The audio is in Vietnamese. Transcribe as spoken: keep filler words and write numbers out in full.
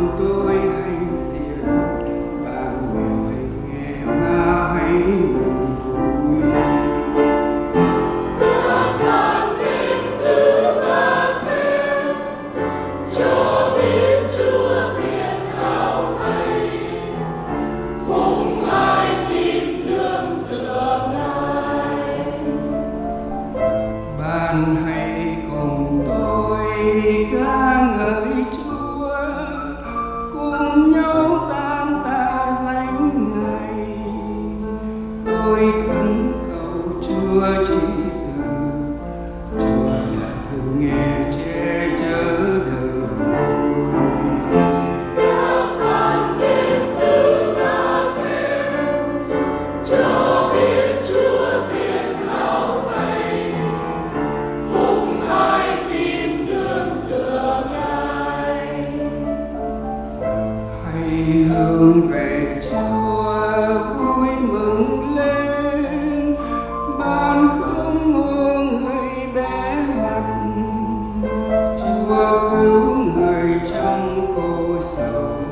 cùng tôi hãnh diện, bạn nghèo hay nghèo ngã hãy mừng vui. Các bạn đến thứ ba xem, cho biết Chúa thiện hảo Thầy, phụng ai tìm nương tựa Ngài. Bạn hãy cùng tôi ca ngợi Chúa, cùng nhau tam ta danh Ngài. Tôi khấn cầu Chúa chỉ từ, Chúa đã thường nghe che chở đời tôi. Các bạn đến thứ ba xem, cho biết Chúa thiện hảo Thầy, phụng ai tìm nương tựa Ngài. Hãy hướng về Chúa vui mừng lên, ban không ô người bé mặt. Chúa cứu người trong khổ sầu,